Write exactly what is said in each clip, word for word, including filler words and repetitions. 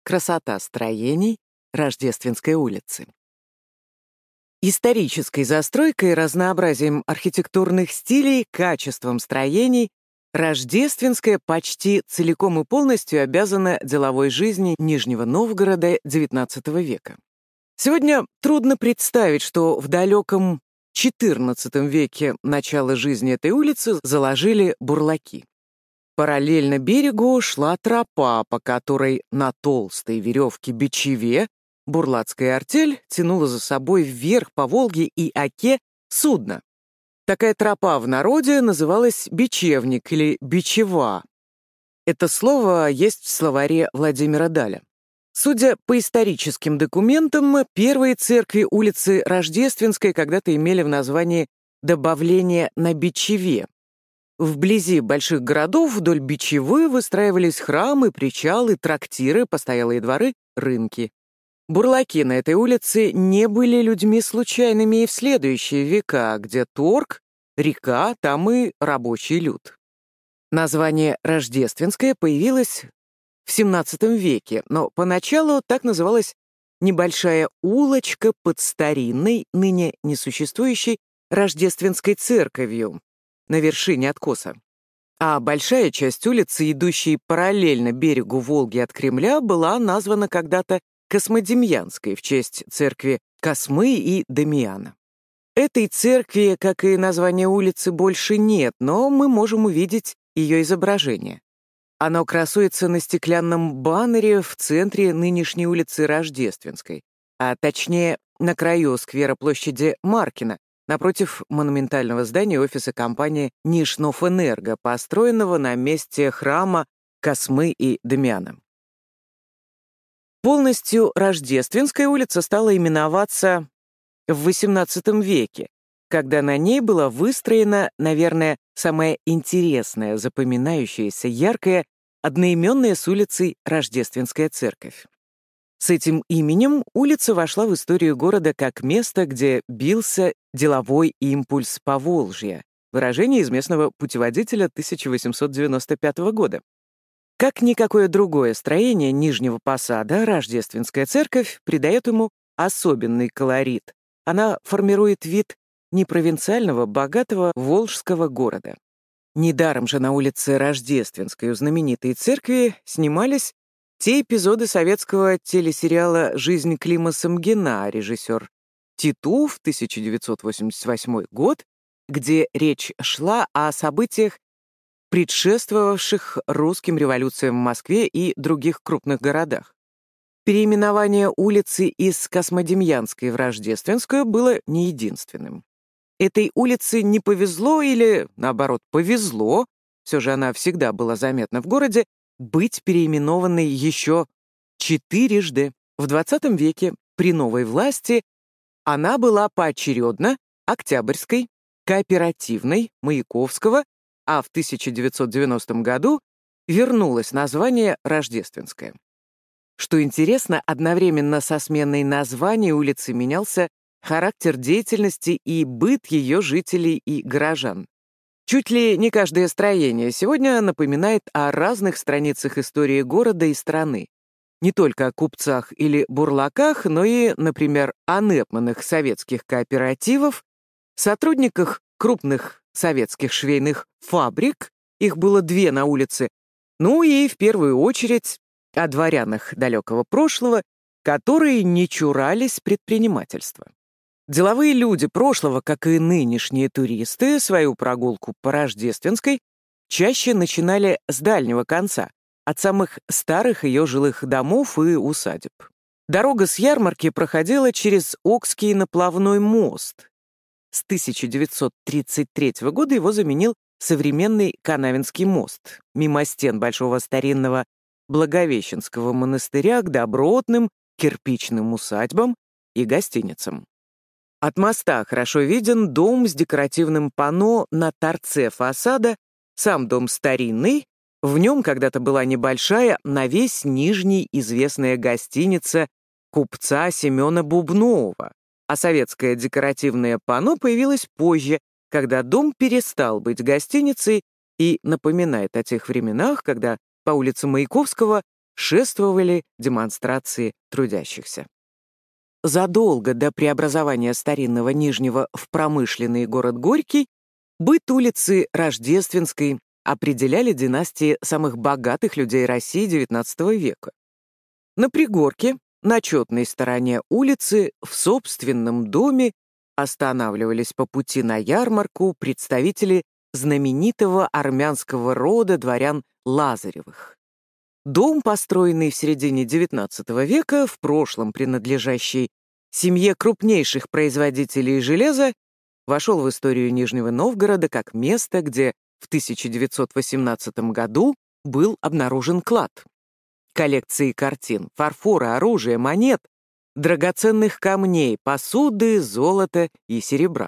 Красота строений Рождественской улицы. Исторической застройкой, разнообразием архитектурных стилей, качеством строений Рождественская почти целиком и полностью обязана деловой жизни Нижнего Новгорода девятнадцатого века. Сегодня трудно представить, что в далеком четырнадцатом веке начало жизни этой улицы заложили бурлаки. Параллельно берегу шла тропа, по которой на толстой веревке бичеве бурлацкая артель тянула за собой вверх по Волге и Оке судно. Такая тропа в народе называлась бичевник или бичева. Это слово есть в словаре Владимира Даля. Судя по историческим документам, первые церкви улицы Рождественской когда-то имели в названии добавление на бичеве. Вблизи больших городов вдоль бичевы выстраивались храмы, причалы, трактиры, постоялые дворы, рынки. Бурлаки на этой улице не были людьми случайными и в следующие века, где торг, река, там и рабочий люд. Название «Рождественское» появилось в семнадцатом веке, но поначалу так называлась небольшая улочка под старинной, ныне несуществующей Рождественской церковью на вершине откоса. А большая часть улицы, идущей параллельно берегу Волги от Кремля, была названа когда-то Космодемьянской в честь церкви Космы и Дамиана. Этой церкви, как и название улицы, больше нет, но мы можем увидеть ее изображение. Оно красуется на стеклянном баннере в центре нынешней улицы Рождественской, а точнее на краю сквера площади Маркина, напротив монументального здания офиса компании Нижнофэнерго, построенного на месте храма Космы и Дамиана. Полностью Рождественская улица стала именоваться в восемнадцатом веке, когда на ней была выстроена, наверное, самая интересная, запоминающаяся, яркая, одноименная с улицей Рождественская церковь. С этим именем улица вошла в историю города как место, где бился деловой импульс Поволжья, выражение из местного путеводителя тысяча восемьсот девяносто пятого года. Как никакое другое строение Нижнего Посада, Рождественская церковь придает ему особенный колорит. Она формирует вид непровинциального, богатого волжского города. Недаром же на улице Рождественской у знаменитой церкви снимались те эпизоды советского телесериала «Жизнь Клима Самгина», режиссер Титов, тысяча девятьсот восемьдесят восьмой год, где речь шла о событиях, предшествовавших русским революциям в Москве и других крупных городах. Переименование улицы из Космодемьянской в Рождественскую было не единственным. Этой улице не повезло или, наоборот, повезло, все же она всегда была заметна в городе, быть переименованной еще четырежды. В двадцатом веке при новой власти она была поочередно Октябрьской, Кооперативной, Маяковского, а в тысяча девятьсот девяностом году вернулось название Рождественская. Что интересно, одновременно со сменой названия улицы менялся характер деятельности и быт ее жителей и горожан. Чуть ли не каждое строение сегодня напоминает о разных страницах истории города и страны. Не только о купцах или бурлаках, но и, например, о непманных советских кооперативов, сотрудниках крупных советских швейных фабрик, их было две на улице, ну и, в первую очередь, о дворянах далекого прошлого, которые не чурались предпринимательства. Деловые люди прошлого, как и нынешние туристы, свою прогулку по Рождественской чаще начинали с дальнего конца, от самых старых ее жилых домов и усадеб. Дорога с ярмарки проходила через Окский наплавной мост. С тысяча девятьсот тридцать третьего года его заменил современный Канавинский мост, мимо стен большого старинного Благовещенского монастыря к добротным кирпичным усадьбам и гостиницам. От моста хорошо виден дом с декоративным панно на торце фасада, сам дом старинный, в нем когда-то была небольшая, на весь Нижний известная гостиница купца Семена Бубнова, а советское декоративное панно появилось позже, когда дом перестал быть гостиницей и напоминает о тех временах, когда по улице Маяковского шествовали демонстрации трудящихся. Задолго до преобразования старинного Нижнего в промышленный город Горький быт улицы Рождественской определяли династии самых богатых людей России девятнадцатого века. На пригорке, на четной стороне улицы, в собственном доме останавливались по пути на ярмарку представители знаменитого армянского рода дворян Лазаревых. Дом, построенный в середине девятнадцатого века, в прошлом принадлежащий семье крупнейших производителей железа, вошел в историю Нижнего Новгорода как место, где в тысяча девятьсот восемнадцатом году был обнаружен клад. Коллекции картин, фарфора, оружия, монет, драгоценных камней, посуды, золота и серебра.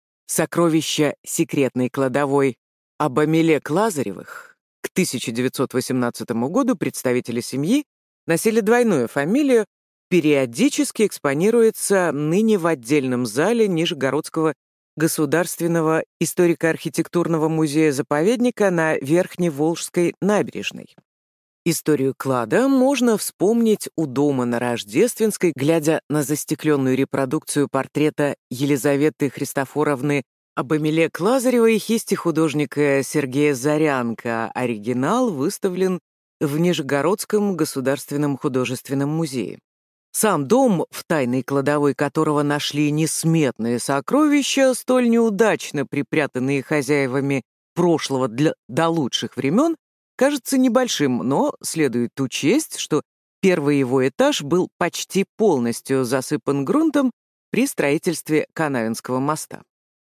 Сокровища секретной кладовой Абамелек Лазаревых. К тысяча девятьсот восемнадцатому году представители семьи носили двойную фамилию, периодически экспонируется ныне в отдельном зале Нижегородского Государственного историко-архитектурного музея-заповедника на Верхневолжской набережной. Историю клада можно вспомнить у дома на Рождественской, глядя на застекленную репродукцию портрета Елизаветы Христофоровны Абамелек Лазаревой и кисти художника Сергея Зарянко. Оригинал выставлен в Нижегородском государственном художественном музее. Сам дом, в тайной кладовой которого нашли несметные сокровища, столь неудачно припрятанные хозяевами прошлого для, до лучших времен, кажется небольшим, но следует учесть, что первый его этаж был почти полностью засыпан грунтом при строительстве Канавинского моста.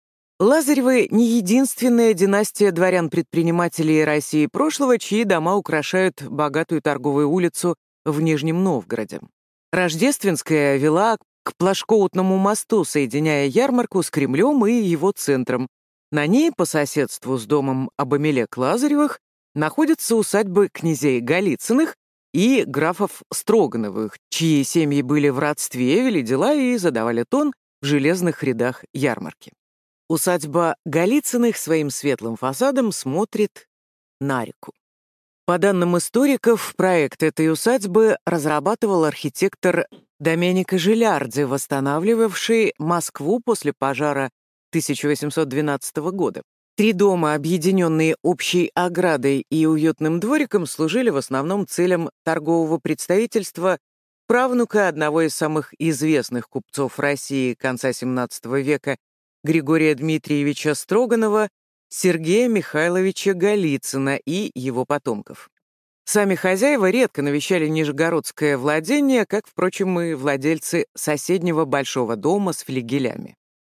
Лазаревы — не единственная династия дворян-предпринимателей России прошлого, чьи дома украшают богатую торговую улицу в Нижнем Новгороде. Рождественская вела к Плашкоутному мосту, соединяя ярмарку с Кремлем и его центром. На ней, по соседству с домом Абамелек Лазаревых, находятся усадьбы князей Голицыных и графов Строгановых, чьи семьи были в родстве, вели дела и задавали тон в железных рядах ярмарки. Усадьба Голицыных своим светлым фасадом смотрит на реку. По данным историков, проект этой усадьбы разрабатывал архитектор Доменико Жилярди, восстанавливавший Москву после пожара тысяча восемьсот двенадцатого года. Три дома, объединенные общей оградой и уютным двориком, служили в основном целям торгового представительства правнука одного из самых известных купцов России конца семнадцатого века Григория Дмитриевича Строганова, Сергея Михайловича Голицына и его потомков. Сами хозяева редко навещали нижегородское владение, как, впрочем, и владельцы соседнего большого дома с флигелями.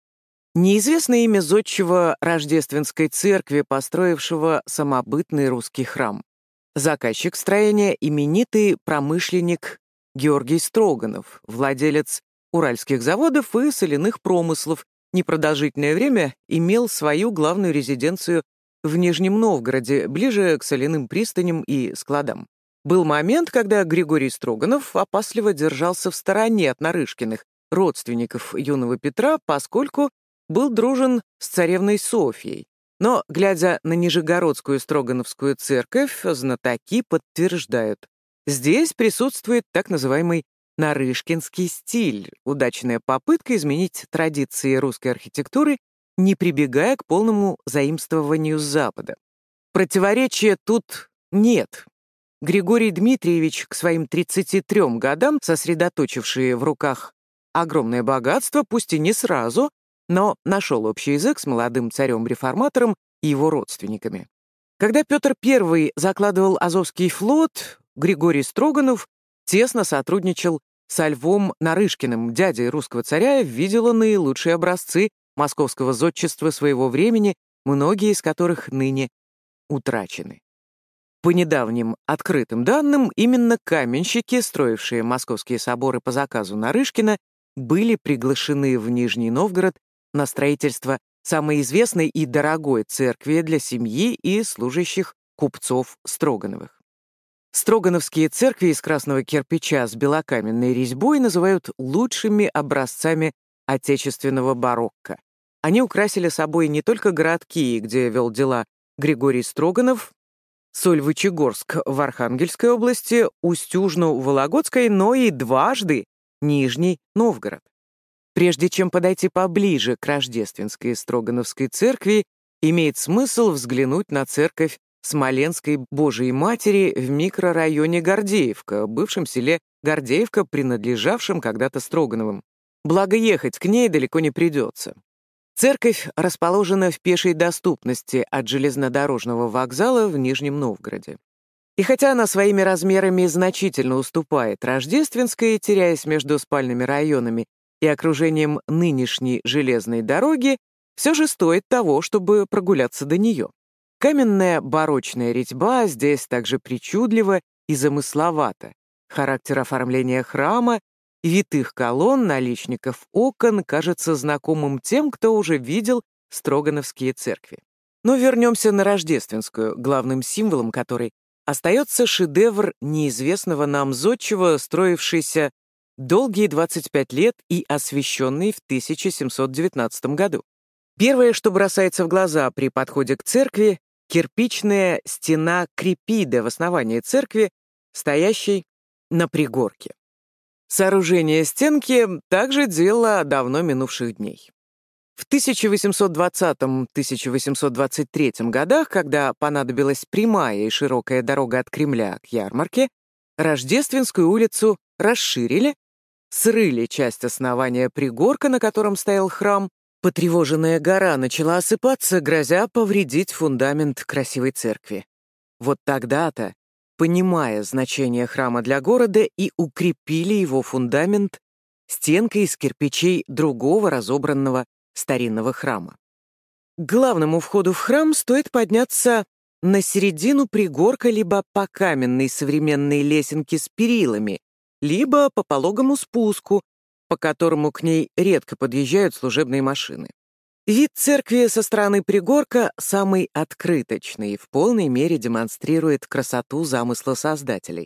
Неизвестно имя зодчего Рождественской церкви, построившего самобытный русский храм. Заказчик строения — именитый промышленник Георгий Строганов, владелец уральских заводов и соляных промыслов, непродолжительное время имел свою главную резиденцию в Нижнем Новгороде, ближе к соляным пристаням и складам. Был момент, когда Григорий Строганов опасливо держался в стороне от Нарышкиных, родственников юного Петра, поскольку был дружен с царевной Софьей. Но, глядя на Нижегородскую Строгановскую церковь, знатоки подтверждают: здесь присутствует так называемый нарышкинский стиль, удачная попытка изменить традиции русской архитектуры, не прибегая к полному заимствованию с Запада. Противоречия тут нет. Григорий Дмитриевич к своим тридцати трём годам, сосредоточивший в руках огромное богатство, пусть и не сразу, но нашел общий язык с молодым царем-реформатором и его родственниками. Когда Петр Первый закладывал Азовский флот, Григорий Строганов тесно сотрудничал со Львом Нарышкиным, дядей русского царя, видела наилучшие образцы московского зодчества своего времени, многие из которых ныне утрачены. По недавним открытым данным, именно каменщики, строившие московские соборы по заказу Нарышкина, были приглашены в Нижний Новгород на строительство самой известной и дорогой церкви для семьи и служащих купцов Строгановых. Строгановские церкви из красного кирпича с белокаменной резьбой называют лучшими образцами отечественного барокко. Они украсили собой не только городки, где вел дела Григорий Строганов, Сольвычегорск в Архангельской области, Устюжну в Вологодской, но и дважды Нижний Новгород. Прежде чем подойти поближе к Рождественской Строгановской церкви, имеет смысл взглянуть на церковь Смоленской Божией Матери в микрорайоне Гордеевка, бывшем селе Гордеевка, принадлежавшем когда-то Строгановым. Благо, ехать к ней далеко не придется. Церковь расположена в пешей доступности от железнодорожного вокзала в Нижнем Новгороде. И хотя она своими размерами значительно уступает Рождественской, теряясь между спальными районами и окружением нынешней железной дороги, все же стоит того, чтобы прогуляться до нее. Каменная барочная резьба здесь также причудлива и замысловата. Характер оформления храма, витых колонн, наличников окон кажется знакомым тем, кто уже видел строгановские церкви. Но вернемся на Рождественскую, главным символом которой остается шедевр неизвестного нам зодчего, строившийся долгие двадцать пять лет и освященный в тысяча семьсот девятнадцатом году. Первое, что бросается в глаза при подходе к церкви, кирпичная стена крепида в основании церкви, стоящей на пригорке. Сооружение стенки также дело давно минувших дней. В тысяча восемьсот двадцатом — тысяча восемьсот двадцать третьем годах, когда понадобилась прямая и широкая дорога от Кремля к ярмарке, Рождественскую улицу расширили, срыли часть основания пригорка, на котором стоял храм. Потревоженная гора начала осыпаться, грозя повредить фундамент красивой церкви. Вот тогда-то, понимая значение храма для города, и укрепили его фундамент стенкой из кирпичей другого разобранного старинного храма. К главному входу в храм стоит подняться на середину пригорка либо по каменной современной лесенке с перилами, либо по пологому спуску, по которому к ней редко подъезжают служебные машины. Вид церкви со стороны пригорка самый открыточный и в полной мере демонстрирует красоту замысла создателей.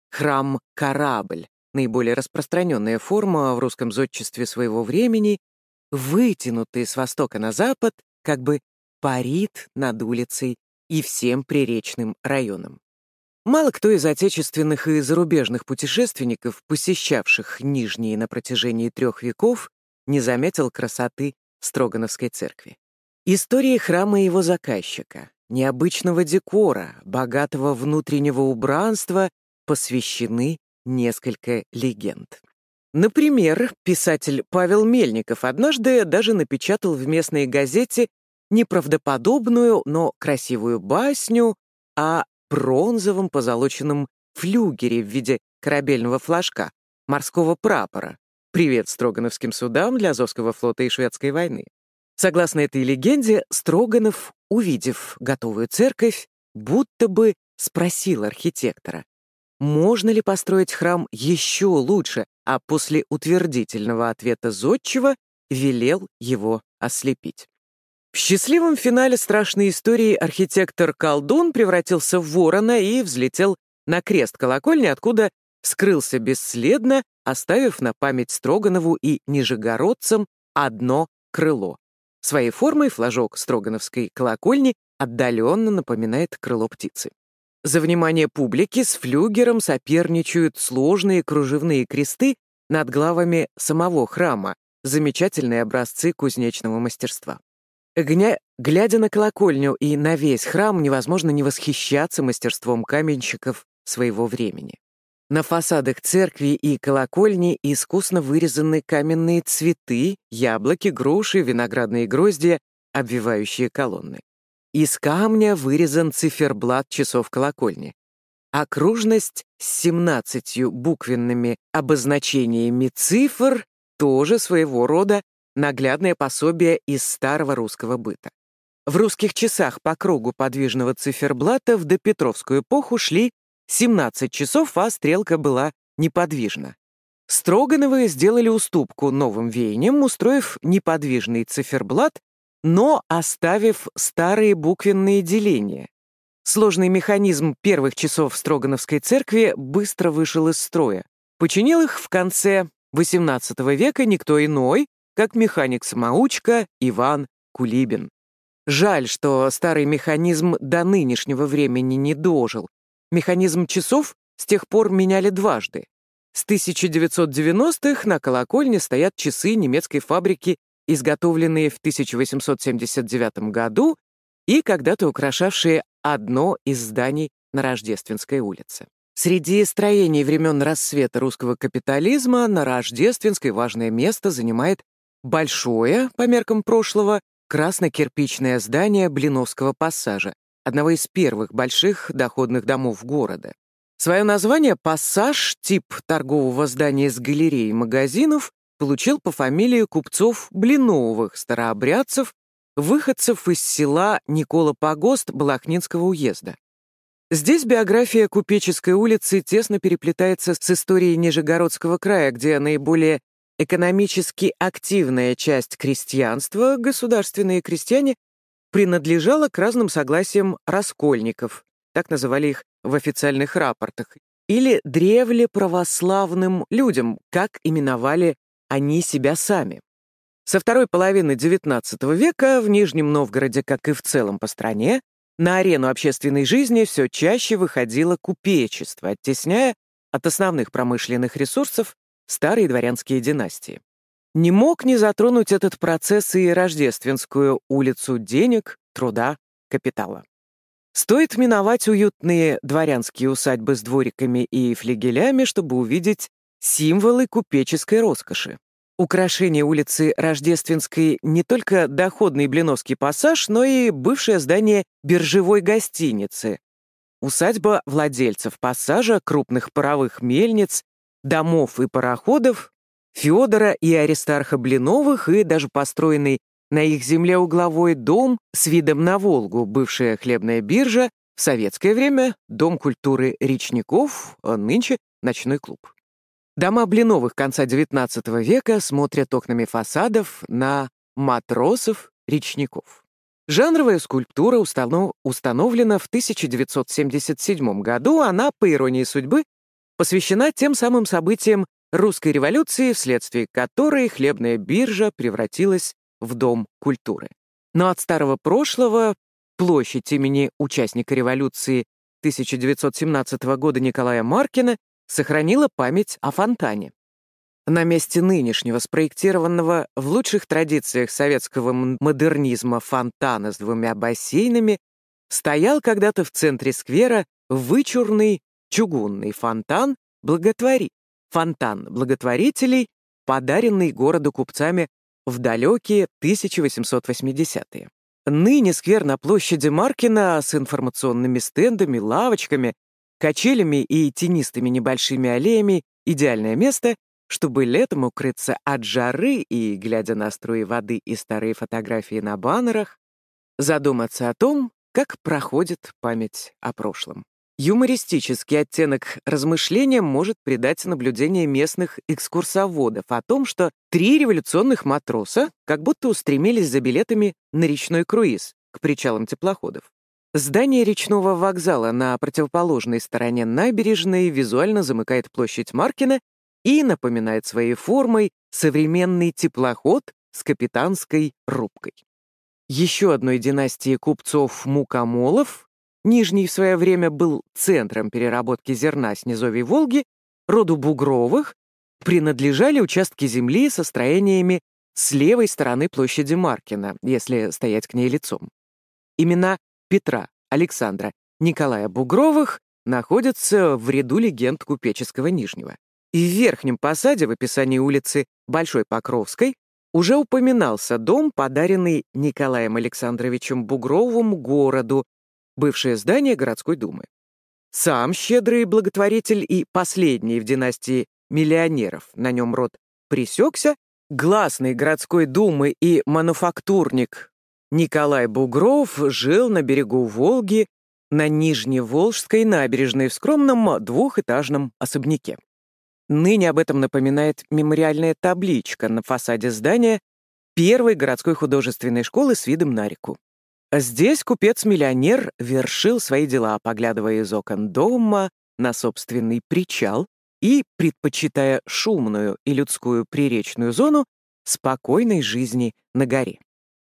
Храм-корабль, наиболее распространенная форма в русском зодчестве своего времени, вытянутый с востока на запад, как бы парит над улицей и всем приречным районом. Мало кто из отечественных и зарубежных путешественников, посещавших Нижние на протяжении трех веков, не заметил красоты Строгановской церкви. Истории храма и его заказчика, необычного декора, богатого внутреннего убранства посвящены несколько легенд. Например, писатель Павел Мельников однажды даже напечатал в местной газете неправдоподобную, но красивую басню о бронзовом позолоченном флюгере в виде корабельного флажка, морского прапора, привет строгановским судам для Азовского флота и Шведской войны. Согласно этой легенде, Строганов, увидев готовую церковь, будто бы спросил архитектора, можно ли построить храм еще лучше, а после утвердительного ответа зодчего велел его ослепить. В счастливом финале страшной истории архитектор-колдун превратился в ворона и взлетел на крест колокольни, откуда скрылся бесследно, оставив на память Строганову и нижегородцам одно крыло. Своей формой флажок строгановской колокольни отдаленно напоминает крыло птицы. За внимание публики с флюгером соперничают сложные кружевные кресты над главами самого храма, замечательные образцы кузнечного мастерства. Гня... Глядя на колокольню и на весь храм, невозможно не восхищаться мастерством каменщиков своего времени. На фасадах церкви и колокольни искусно вырезаны каменные цветы, яблоки, груши, виноградные гроздья, обвивающие колонны. Из камня вырезан циферблат часов колокольни. Окружность с семнадцатью буквенными обозначениями цифр тоже своего рода наглядное пособие из старого русского быта. В русских часах по кругу подвижного циферблата в допетровскую эпоху шли семнадцать часов, а стрелка была неподвижна. Строгановы сделали уступку новым веяниям, устроив неподвижный циферблат, но оставив старые буквенные деления. Сложный механизм первых часов Строгановской церкви быстро вышел из строя. Починил их в конце восемнадцатого века никто иной, как механик-самоучка Иван Кулибин. Жаль, что старый механизм до нынешнего времени не дожил. Механизм часов с тех пор меняли дважды. С тысяча девятьсот девяностых на колокольне стоят часы немецкой фабрики, изготовленные в тысяча восемьсот семьдесят девятом году и когда-то украшавшие одно из зданий на Рождественской улице. Среди строений времен расцвета русского капитализма на Рождественской важное место занимает большое, по меркам прошлого, красно-кирпичное здание Блиновского пассажа, одного из первых больших доходных домов города. Свое название «Пассаж», тип торгового здания с галереей и магазинов, получил по фамилии купцов Блиновых, старообрядцев, выходцев из села Никола-Погост Балахнинского уезда. Здесь биография Купеческой улицы тесно переплетается с историей Нижегородского края, где наиболее экономически активная часть крестьянства, государственные крестьяне, принадлежала к разным согласиям раскольников, так называли их в официальных рапортах, или древле православным людям, как именовали они себя сами. Со второй половины девятнадцатого века в Нижнем Новгороде, как и в целом по стране, на арену общественной жизни все чаще выходило купечество, оттесняя от основных промышленных ресурсов старые дворянские династии. Не мог не затронуть этот процесс и Рождественскую улицу денег, труда, капитала. Стоит миновать уютные дворянские усадьбы с двориками и флигелями, чтобы увидеть символы купеческой роскоши. Украшение улицы Рождественской не только доходный Блиновский пассаж, но и бывшее здание биржевой гостиницы, усадьба владельцев пассажа, крупных паровых мельниц, домов и пароходов, Федора и Аристарха Блиновых и даже построенный на их земле угловой дом с видом на Волгу, бывшая хлебная биржа, в советское время Дом культуры речников, а нынче ночной клуб. Дома Блиновых конца девятнадцатого века смотрят окнами фасадов на матросов-речников. Жанровая скульптура установ... установлена в тысяча девятьсот семьдесят седьмом году, она, по иронии судьбы, посвящена тем самым событиям русской революции, вследствие которой хлебная биржа превратилась в Дом культуры. Но от старого прошлого площадь имени участника революции тысяча девятьсот семнадцатого года Николая Маркина сохранила память о фонтане. На месте нынешнего, спроектированного в лучших традициях советского модернизма фонтана с двумя бассейнами, стоял когда-то в центре сквера вычурный чугунный фонтан «Благотвори», фонтан благотворителей, подаренный городу купцами в далекие тысяча восемьсот восьмидесятые. Ныне сквер на площади Маркина с информационными стендами, лавочками, качелями и тенистыми небольшими аллеями — идеальное место, чтобы летом укрыться от жары и, глядя на струи воды и старые фотографии на баннерах, задуматься о том, как проходит память о прошлом. Юмористический оттенок размышлениям может придать наблюдение местных экскурсоводов о том, что три революционных матроса как будто устремились за билетами на речной круиз к причалам теплоходов. Здание речного вокзала на противоположной стороне набережной визуально замыкает площадь Маркина и напоминает своей формой современный теплоход с капитанской рубкой. Еще одной династии купцов-мукомолов, Нижний в свое время был центром переработки зерна с низовья Волги, роду Бугровых, принадлежали участки земли со строениями с левой стороны площади Маркина, если стоять к ней лицом. Имена Петра, Александра, Николая Бугровых находятся в ряду легенд купеческого Нижнего. И в верхнем посаде в описании улицы Большой Покровской уже упоминался дом, подаренный Николаем Александровичем Бугровым городу, бывшее здание городской думы. Сам щедрый благотворитель и последний в династии миллионеров, на нем род пресекся, гласный городской думы и мануфактурник Николай Бугров жил на берегу Волги на Нижневолжской набережной в скромном двухэтажном особняке. Ныне об этом напоминает мемориальная табличка на фасаде здания первой городской художественной школы с видом на реку. Здесь купец-миллионер вершил свои дела, поглядывая из окон дома на собственный причал и предпочитая шумную и людскую приречную зону спокойной жизни на горе.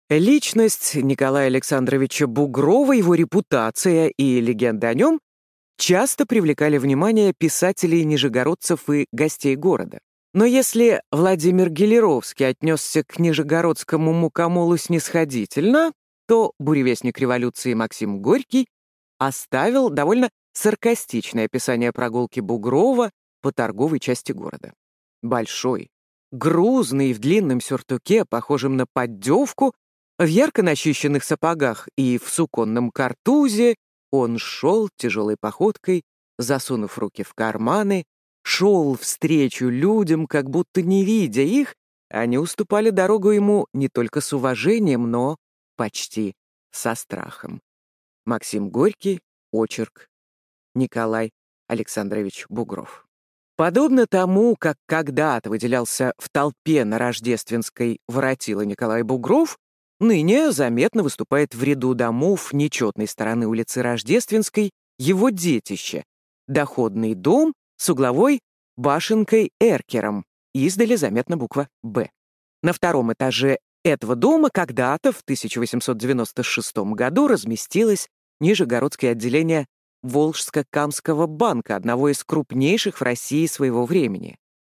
Личность Николая Александровича Бугрова, его репутация и легенды о нем часто привлекали внимание писателей, нижегородцев и гостей города. Но если Владимир Гелеровский отнесся к нижегородскому мукомолу снисходительно, то буревестник революции Максим Горький оставил довольно саркастичное описание прогулки Бугрова по торговой части города. Большой, грузный, в длинном сюртуке, похожем на поддевку, в ярко начищенных сапогах и в суконном картузе, он шел тяжелой походкой, засунув руки в карманы, шел встречу людям, как будто не видя их, они уступали дорогу ему не только с уважением, но почти со страхом. Максим Горький, очерк Николай Александрович Бугров. Подобно тому, как когда-то выделялся в толпе на Рождественской воротила Николай Бугров, ныне заметно выступает в ряду домов нечетной стороны улицы Рождественской его детище — доходный дом с угловой башенкой эркером, издали заметна буква «Б». На втором этаже этого дома когда-то в тысяча восемьсот девяносто шестом году разместилось Нижегородское отделение Волжско-Камского банка, одного из крупнейших в России своего времени.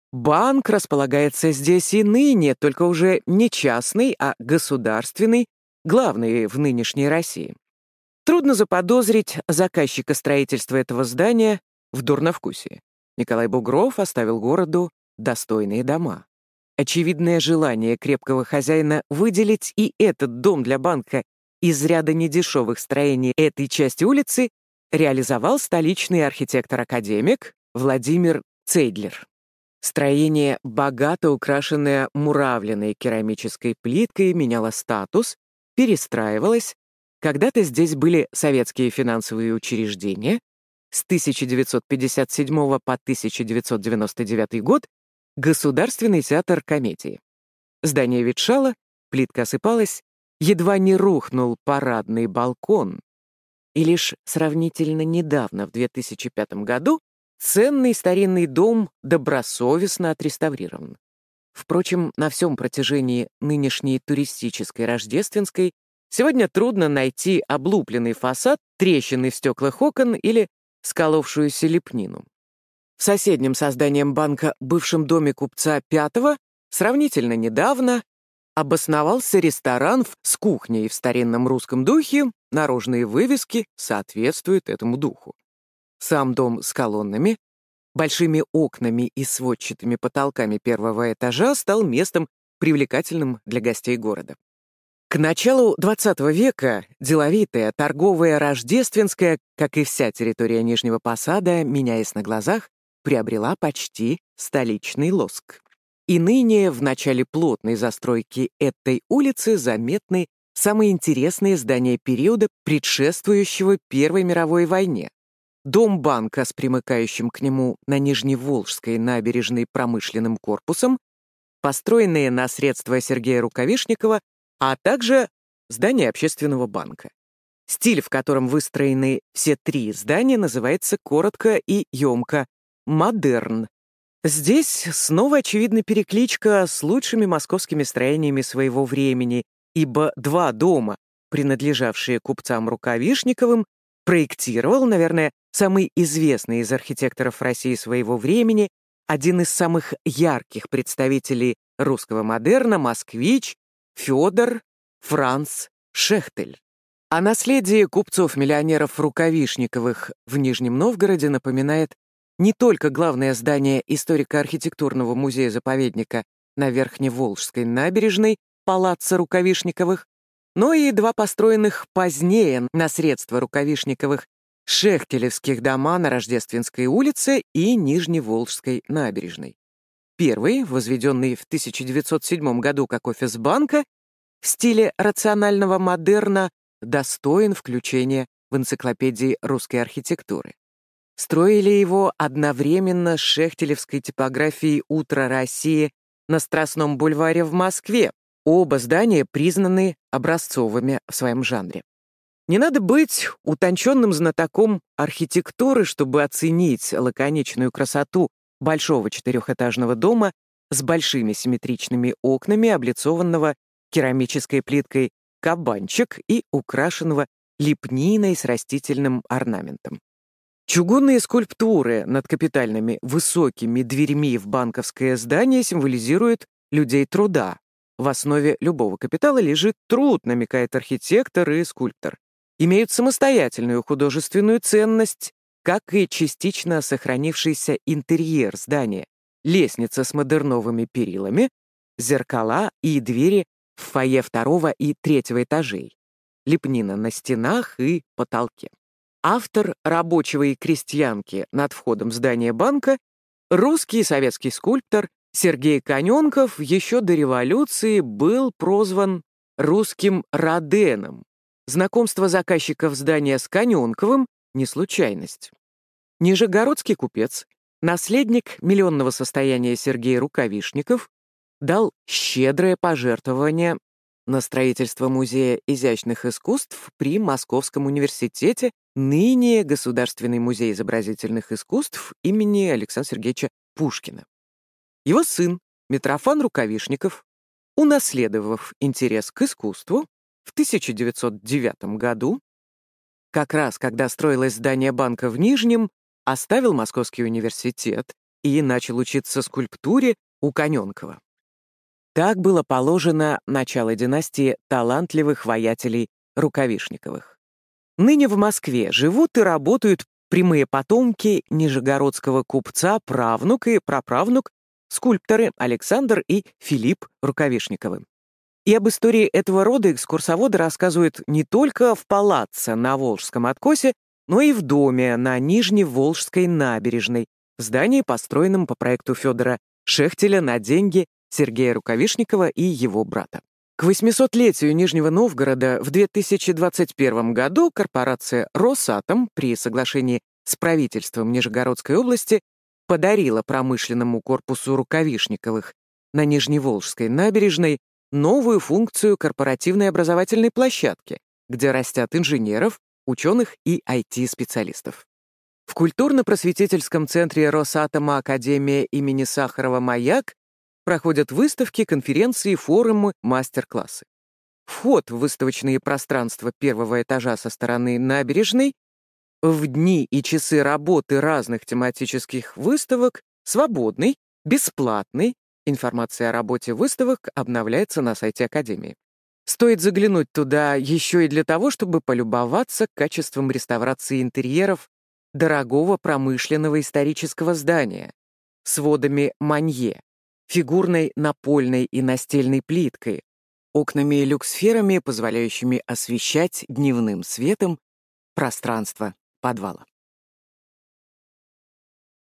Банк располагается здесь и ныне, только уже не частный, а государственный, главный в нынешней России. Трудно заподозрить заказчика строительства этого здания в дурновкусии. Николай Бугров оставил городу достойные дома. Очевидное желание крепкого хозяина выделить и этот дом для банка из ряда недешевых строений этой части улицы реализовал столичный архитектор-академик Владимир Цейдлер. Строение, богато украшенное муравленной керамической плиткой, меняло статус, перестраивалось. Когда-то здесь были советские финансовые учреждения. С тысяча девятьсот пятьдесят седьмого по тысяча девятьсот девяносто девятый год Государственный театр комедии. Здание ветшало, плитка осыпалась, едва не рухнул парадный балкон. И лишь сравнительно недавно, в две тысячи пятом году, ценный старинный дом добросовестно отреставрирован. Впрочем, на всем протяжении нынешней туристической Рождественской сегодня трудно найти облупленный фасад, трещины в стеклах окон или сколовшуюся лепнину. В соседнем со зданием банка, бывшем доме купца Пятого, сравнительно недавно обосновался ресторан с кухней в старинном русском духе, наружные вывески соответствуют этому духу. Сам дом с колоннами, большими окнами и сводчатыми потолками первого этажа стал местом привлекательным для гостей города. К началу двадцатого века деловитая, торговая Рождественская, как и вся территория Нижнего Посада, меняясь на глазах, приобрела почти столичный лоск. И ныне в начале плотной застройки этой улицы заметны самые интересные здания периода, предшествующего Первой мировой войне. Дом банка с примыкающим к нему на Нижневолжской набережной промышленным корпусом, построенные на средства Сергея Рукавишникова, а также здание общественного банка. Стиль, в котором выстроены все три здания, называется коротко и емко «модерн». Здесь снова очевидна перекличка с лучшими московскими строениями своего времени, ибо два дома, принадлежавшие купцам Рукавишниковым, проектировал, наверное, самый известный из архитекторов России своего времени, один из самых ярких представителей русского модерна, москвич Федор Франц Шехтель. О наследии купцов-миллионеров Рукавишниковых в Нижнем Новгороде напоминает не только главное здание историко-архитектурного музея-заповедника на Верхневолжской набережной палаца Рукавишниковых, но и два построенных позднее на средства Рукавишниковых шехтелевских дома на Рождественской улице и Нижневолжской набережной. Первый, возведенный в тысяча девятьсот седьмом году как офис банка, в стиле рационального модерна, достоин включения в энциклопедии русской архитектуры. Строили его одновременно с шехтелевской типографией «Утро России» на Страстном бульваре в Москве. Оба здания признаны образцовыми в своем жанре. Не надо быть утонченным знатоком архитектуры, чтобы оценить лаконичную красоту большого четырехэтажного дома с большими симметричными окнами, облицованного керамической плиткой кабанчик и украшенного лепниной с растительным орнаментом. Чугунные скульптуры над капитальными высокими дверьми в банковское здание символизируют людей труда. В основе любого капитала лежит труд, намекает архитектор и скульптор. Имеют самостоятельную художественную ценность, как и частично сохранившийся интерьер здания, лестница с модерновыми перилами, зеркала и двери в фойе второго и третьего этажей, лепнина на стенах и потолке. Автор «Рабочего и крестьянки» над входом в здание банка, русский и советский скульптор Сергей Каненков еще до революции был прозван «русским Роденом». Знакомство заказчиков здания с Каненковым — не случайность. Нижегородский купец, наследник миллионного состояния Сергей Рукавишников, дал щедрое пожертвование на строительство Музея изящных искусств при Московском университете, ныне Государственный музей изобразительных искусств имени Александра Сергеевича Пушкина. Его сын, Митрофан Рукавишников, унаследовав интерес к искусству, в тысяча девятьсот девятом году, как раз когда строилось здание банка в Нижнем, оставил Московский университет и начал учиться скульптуре у Каненкова. Так было положено начало династии талантливых воятелей Рукавишниковых. Ныне в Москве живут и работают прямые потомки нижегородского купца, правнук и праправнук, скульпторы Александр и Филипп Рукавишниковы. И об истории этого рода экскурсоводы рассказывают не только в палаццо на Волжском откосе, но и в доме на Нижневолжской набережной, в здании, построенном по проекту Федора Шехтеля на деньги Сергея Рукавишникова и его брата. К восьмисотлетию Нижнего Новгорода в две тысячи двадцать первом году корпорация «Росатом» при соглашении с правительством Нижегородской области подарила промышленному корпусу Рукавишниковых на Нижневолжской набережной новую функцию корпоративной образовательной площадки, где растят инженеров, ученых и ай ти-специалистов. В культурно-просветительском центре Росатома Академия имени Сахарова «Маяк» проходят выставки, конференции, форумы, мастер-классы. Вход в выставочные пространства первого этажа со стороны набережной в дни и часы работы разных тематических выставок свободный, бесплатный. Информация о работе выставок обновляется на сайте Академии. Стоит заглянуть туда еще и для того, чтобы полюбоваться качеством реставрации интерьеров дорогого промышленного исторического здания, сводами Манье, фигурной напольной и настельной плиткой, окнами и люксферами, позволяющими освещать дневным светом пространство подвала.